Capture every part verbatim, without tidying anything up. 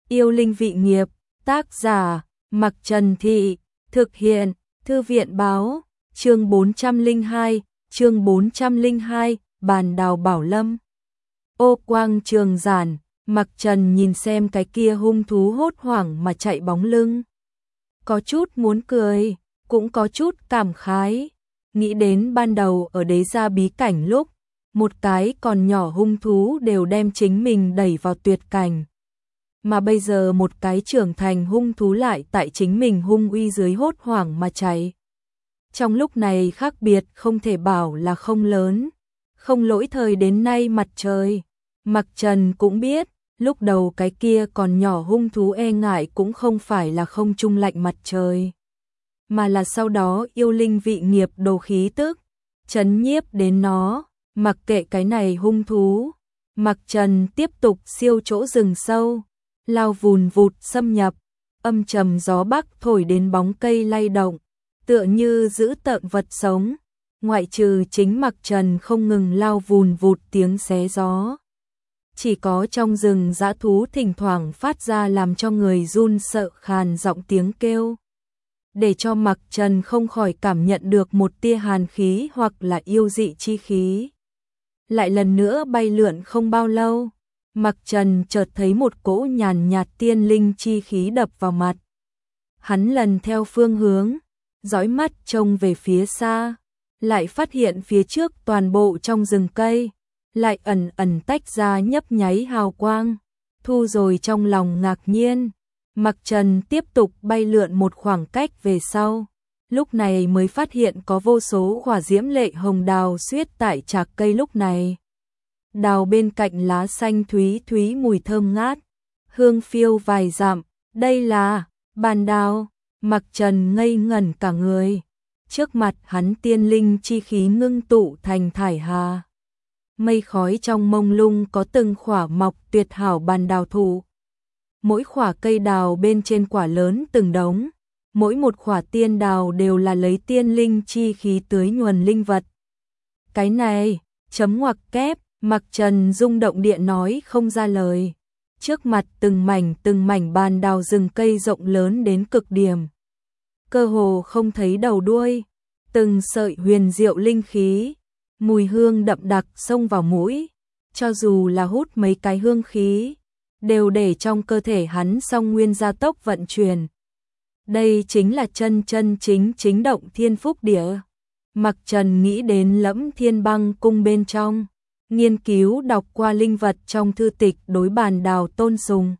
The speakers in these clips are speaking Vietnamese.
Yêu linh vị nghiệp, tác giả, Mặc Trần Thị, thực hiện, Thư viện báo, chương bốn trăm lẻ hai, chương bốn trăm lẻ hai, bàn đào bảo lâm. Ô quang trường giản, Mặc Trần nhìn xem cái kia hung thú hốt hoảng mà chạy bóng lưng. Có chút muốn cười, cũng có chút cảm khái. Nghĩ đến ban đầu ở đế gia bí cảnh lúc, một cái còn nhỏ hung thú đều đem chính mình đẩy vào tuyệt cảnh. Mà bây giờ một cái trưởng thành hung thú lại tại chính mình hung uy dưới hốt hoảng mà chạy. Trong lúc này khác biệt không thể bảo là không lớn, không lỗi thời đến nay mặt trời. Mặc Trần cũng biết, lúc đầu cái kia còn nhỏ hung thú e ngại cũng không phải là không trung lạnh mặt trời, mà là sau đó yêu linh vị nghiệp đồ khí tức, chấn nhiếp đến nó, mặc kệ cái này hung thú. Mặc Trần tiếp tục siêu chỗ rừng sâu, lao vùn vụt xâm nhập, âm trầm gió bắc thổi đến bóng cây lay động, tựa như giữ tợn vật sống, ngoại trừ chính Mặc Trần không ngừng lao vùn vụt tiếng xé gió. Chỉ có trong rừng dã thú thỉnh thoảng phát ra làm cho người run sợ khàn giọng tiếng kêu, để cho Mặc Trần không khỏi cảm nhận được một tia hàn khí hoặc là yêu dị chi khí. Lại lần nữa bay lượn không bao lâu, Mặc Trần chợt thấy một cỗ nhàn nhạt tiên linh chi khí đập vào mặt. Hắn lần theo phương hướng, dõi mắt trông về phía xa, lại phát hiện phía trước toàn bộ trong rừng cây, lại ẩn ẩn tách ra nhấp nháy hào quang. Thu rồi trong lòng ngạc nhiên, Mặc Trần tiếp tục bay lượn một khoảng cách về sau, lúc này mới phát hiện có vô số hỏa diễm lệ hồng đào xuyết tại trạc cây lúc này. Đào bên cạnh lá xanh thúy thúy mùi thơm ngát, hương phiêu vài dặm, đây là bàn đào. Mặc Trần ngây ngẩn cả người, trước mặt hắn tiên linh chi khí ngưng tụ thành thải hà. Mây khói trong mông lung có từng khỏa mọc tuyệt hảo bàn đào thụ. Mỗi khỏa cây đào bên trên quả lớn từng đống, mỗi một khỏa tiên đào đều là lấy tiên linh chi khí tưới nhuần linh vật. Cái này, chấm ngoặc kép, Mặc Trần rung động địa nói không ra lời. Trước mặt từng mảnh từng mảnh bàn đào rừng cây rộng lớn đến cực điểm, cơ hồ không thấy đầu đuôi, từng sợi huyền diệu linh khí, mùi hương đậm đặc xông vào mũi, cho dù là hút mấy cái hương khí, đều để trong cơ thể hắn song nguyên gia tốc vận chuyển. Đây chính là chân chân chính chính động thiên phúc địa. Mặc Trần nghĩ đến Lẫm Thiên Băng cung bên trong, nghiên cứu đọc qua linh vật trong thư tịch đối bàn đào tôn sùng.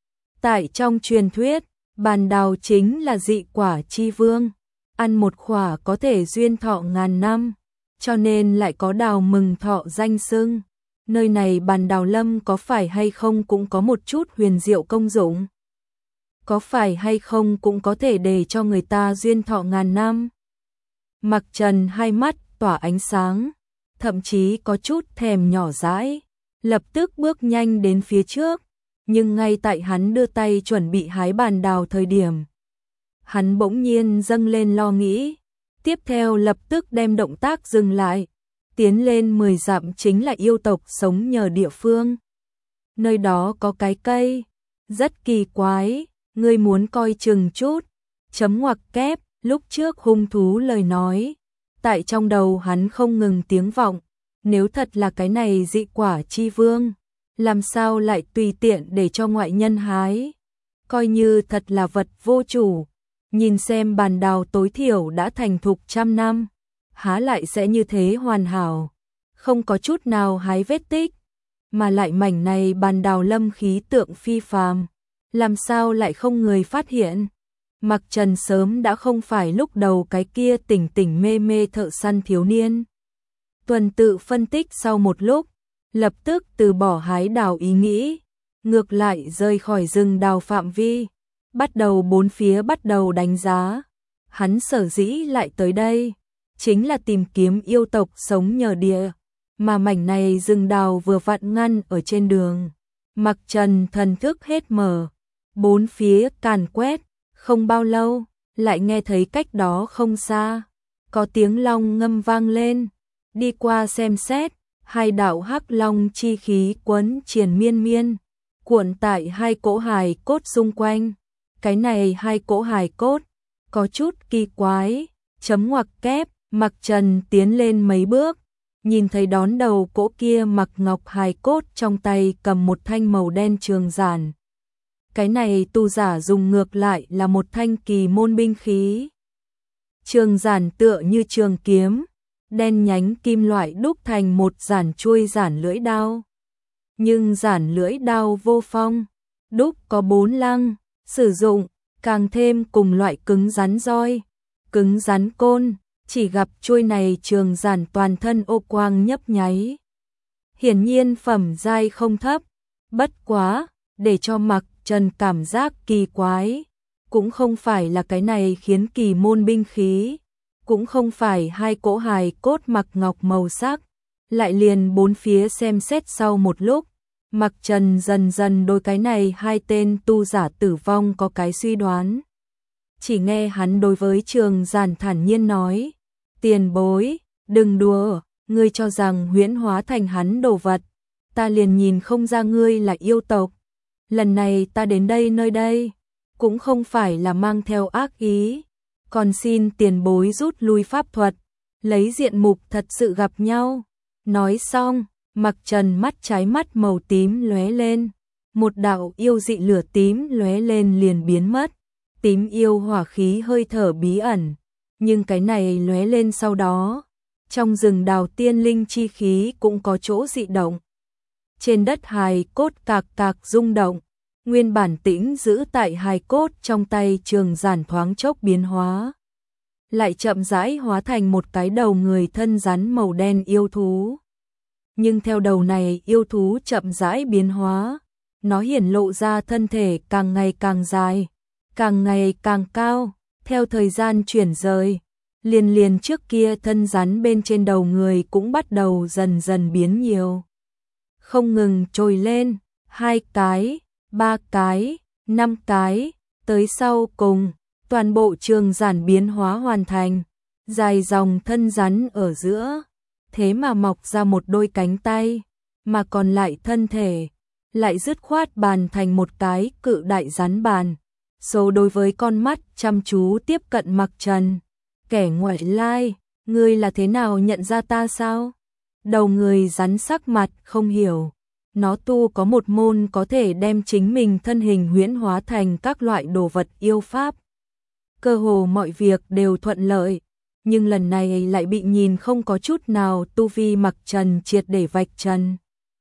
Tại trong truyền thuyết, bàn đào chính là dị quả chi vương, ăn một quả có thể duyên thọ ngàn năm, cho nên lại có đào mừng thọ danh xưng. Nơi này bàn đào lâm có phải hay không cũng có một chút huyền diệu công dụng, có phải hay không cũng có thể để cho người ta duyên thọ ngàn năm. Mặc Trần hai mắt tỏa ánh sáng, thậm chí có chút thèm nhỏ dãi, lập tức bước nhanh đến phía trước, nhưng ngay tại hắn đưa tay chuẩn bị hái bàn đào thời điểm, hắn bỗng nhiên dâng lên lo nghĩ, tiếp theo lập tức đem động tác dừng lại, tiến lên mười dặm chính là yêu tộc sống nhờ địa phương. Nơi đó có cái cây, rất kỳ quái, ngươi muốn coi chừng chút, chấm ngoặc kép, lúc trước hung thú lời nói, tại trong đầu hắn không ngừng tiếng vọng, nếu thật là cái này dị quả chi vương, làm sao lại tùy tiện để cho ngoại nhân hái, coi như thật là vật vô chủ, nhìn xem bàn đào tối thiểu đã thành thục trăm năm, há lại sẽ như thế hoàn hảo, không có chút nào hái vết tích, mà lại mảnh này bàn đào lâm khí tượng phi phàm, làm sao lại không người phát hiện. Mặc Trần sớm đã không phải lúc đầu cái kia tỉnh tỉnh mê mê thợ săn thiếu niên. Tuần tự phân tích sau một lúc, lập tức từ bỏ hái đào ý nghĩ, ngược lại rời khỏi rừng đào phạm vi, bắt đầu bốn phía bắt đầu đánh giá. Hắn sở dĩ lại tới đây, chính là tìm kiếm yêu tộc sống nhờ địa, mà mảnh này rừng đào vừa vặn ngăn ở trên đường. Mặc Trần thần thức hết mở, bốn phía càn quét, không bao lâu, lại nghe thấy cách đó không xa, có tiếng long ngâm vang lên, đi qua xem xét, hai đạo hắc long chi khí quấn triền miên miên, cuộn tại hai cỗ hài cốt xung quanh. Cái này hai cỗ hài cốt có chút kỳ quái, chấm ngoặc kép, Mặc Trần tiến lên mấy bước, nhìn thấy đón đầu cỗ kia mặc ngọc hài cốt trong tay cầm một thanh màu đen trường giản. Cái này tu giả dùng ngược lại là một thanh kỳ môn binh khí. Trường giản tựa như trường kiếm, đen nhánh kim loại đúc thành một giản chuôi giản lưỡi đao. Nhưng giản lưỡi đao vô phong, đúc có bốn lăng, sử dụng càng thêm cùng loại cứng rắn roi, cứng rắn côn, chỉ gặp chuôi này trường giản toàn thân ô quang nhấp nháy. Hiển nhiên phẩm giai không thấp, bất quá, để cho Mặc Trần cảm giác kỳ quái, cũng không phải là cái này khiến kỳ môn binh khí, cũng không phải hai cỗ hài cốt mặc ngọc màu sắc, lại liền bốn phía xem xét sau một lúc, Mặc Trần dần dần đôi cái này hai tên tu giả tử vong có cái suy đoán. Chỉ nghe hắn đối với trường giản thản nhiên nói, tiền bối, đừng đùa, ngươi cho rằng huyễn hóa thành hắn đồ vật, ta liền nhìn không ra ngươi là yêu tộc. Lần này ta đến đây nơi đây, cũng không phải là mang theo ác ý, còn xin tiền bối rút lui pháp thuật, lấy diện mục thật sự gặp nhau. Nói xong, Mặc Trần mắt trái mắt màu tím lóe lên, một đạo yêu dị lửa tím lóe lên liền biến mất, tím yêu hỏa khí hơi thở bí ẩn, nhưng cái này lóe lên sau đó, trong rừng đào tiên linh chi khí cũng có chỗ dị động. Trên đất hài cốt cạc cạc rung động, nguyên bản tĩnh giữ tại hài cốt trong tay trường giản thoáng chốc biến hóa, lại chậm rãi hóa thành một cái đầu người thân rắn màu đen yêu thú. Nhưng theo đầu này yêu thú chậm rãi biến hóa, nó hiển lộ ra thân thể càng ngày càng dài, càng ngày càng cao, theo thời gian chuyển rời, liền liền trước kia thân rắn bên trên đầu người cũng bắt đầu dần dần biến nhiều. Không ngừng trồi lên, hai cái, ba cái, năm cái, tới sau cùng, toàn bộ trường giản biến hóa hoàn thành, dài dòng thân rắn ở giữa, thế mà mọc ra một đôi cánh tay, mà còn lại thân thể, lại dứt khoát bàn thành một cái cự đại rắn bàn. Số đối với con mắt chăm chú tiếp cận Mặc Trần, kẻ ngoại lai, ngươi là thế nào nhận ra ta sao? Đầu người rắn sắc mặt không hiểu, nó tu có một môn có thể đem chính mình thân hình huyễn hóa thành các loại đồ vật yêu pháp. Cơ hồ mọi việc đều thuận lợi, nhưng lần này lại bị nhìn không có chút nào tu vi Mặc Trần triệt để vạch trần.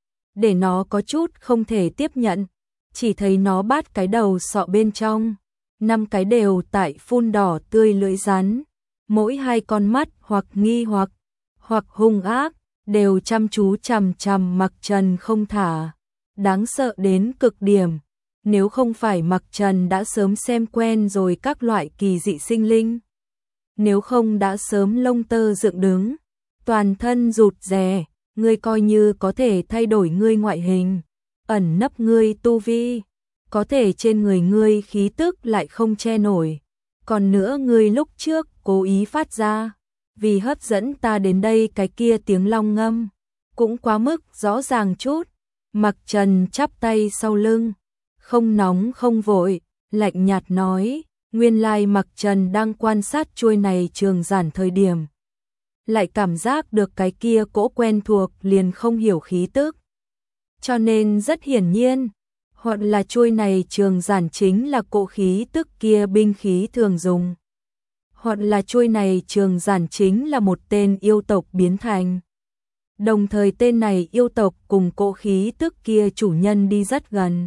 Để nó có chút không thể tiếp nhận, chỉ thấy nó bát cái đầu sọ bên trong, năm cái đều tại phun đỏ tươi lưỡi rắn, mỗi hai con mắt hoặc nghi hoặc, hoặc hung ác, đều chăm chú chằm chằm Mặc Trần không thả, đáng sợ đến cực điểm. Nếu không phải Mặc Trần đã sớm xem quen rồi các loại kỳ dị sinh linh, nếu không đã sớm lông tơ dựng đứng, toàn thân rụt rè, ngươi coi như có thể thay đổi ngươi ngoại hình, ẩn nấp ngươi tu vi, có thể trên người ngươi khí tức lại không che nổi. Còn nữa ngươi lúc trước cố ý phát ra, vì hấp dẫn ta đến đây cái kia tiếng long ngâm, cũng quá mức rõ ràng chút. Mặc Trần chắp tay sau lưng, không nóng không vội, lạnh nhạt nói, nguyên lai Mặc Trần đang quan sát chuôi này trường giản thời điểm, lại cảm giác được cái kia cỗ quen thuộc liền không hiểu khí tức. Cho nên rất hiển nhiên, hoặc là chuôi này trường giản chính là cỗ khí tức kia binh khí thường dùng, hoặc là chuôi này trường giản chính là một tên yêu tộc biến thành. Đồng thời tên này yêu tộc cùng cỗ khí tức kia chủ nhân đi rất gần.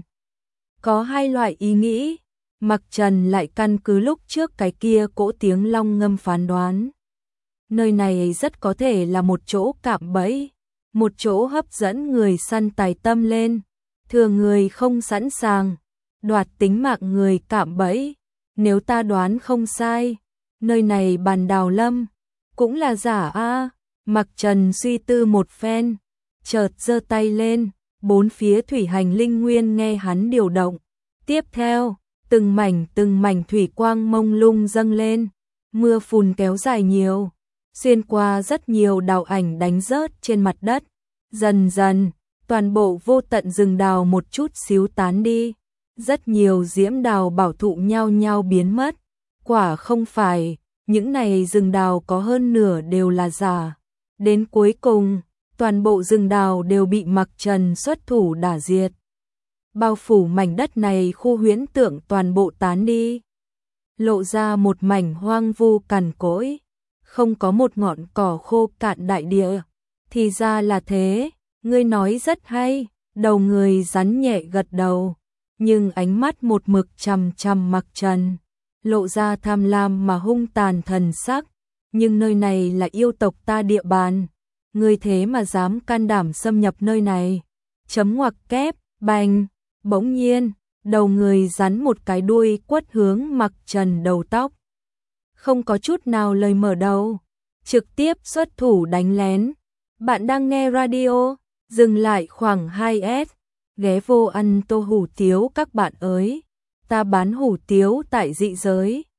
Có hai loại ý nghĩ, Mặc Trần lại căn cứ lúc trước cái kia cỗ tiếng long ngâm phán đoán. Nơi này rất có thể là một chỗ cạm bẫy, một chỗ hấp dẫn người săn tài tâm lên, thừa người không sẵn sàng, đoạt tính mạng người cạm bẫy. Nếu ta đoán không sai, nơi này Bàn Đào Lâm cũng là giả a. Mặc Trần suy tư một phen, chợt giơ tay lên, bốn phía thủy hành linh nguyên nghe hắn điều động. Tiếp theo, từng mảnh từng mảnh thủy quang mông lung dâng lên, mưa phùn kéo dài nhiều, xuyên qua rất nhiều đạo ảnh đánh rớt trên mặt đất. Dần dần, toàn bộ vô tận rừng đào một chút xíu tán đi. Rất nhiều diễm đào bảo thụ nhao nhao biến mất. Quả không phải, những này rừng đào có hơn nửa đều là giả. Đến cuối cùng, toàn bộ rừng đào đều bị Mặc Trần xuất thủ đả diệt. Bao phủ mảnh đất này, khu huyễn tượng toàn bộ tán đi. Lộ ra một mảnh hoang vu cằn cỗi, không có một ngọn cỏ khô cạn đại địa. Thì ra là thế, ngươi nói rất hay, đầu người rắn nhẹ gật đầu, nhưng ánh mắt một mực chằm chằm Mặc Trần, lộ ra tham lam mà hung tàn thần sắc, nhưng nơi này là yêu tộc ta địa bàn, ngươi thế mà dám can đảm xâm nhập nơi này. Chấm ngoặc kép, bành, bỗng nhiên, đầu người rắn một cái đuôi quất hướng Mặc Trần đầu tóc. Không có chút nào lời mở đầu, trực tiếp xuất thủ đánh lén. Bạn đang nghe radio, dừng lại khoảng hai S, ghé vô ăn tô hủ tiếu các bạn ơi. Ta bán hủ tiếu tại dị giới.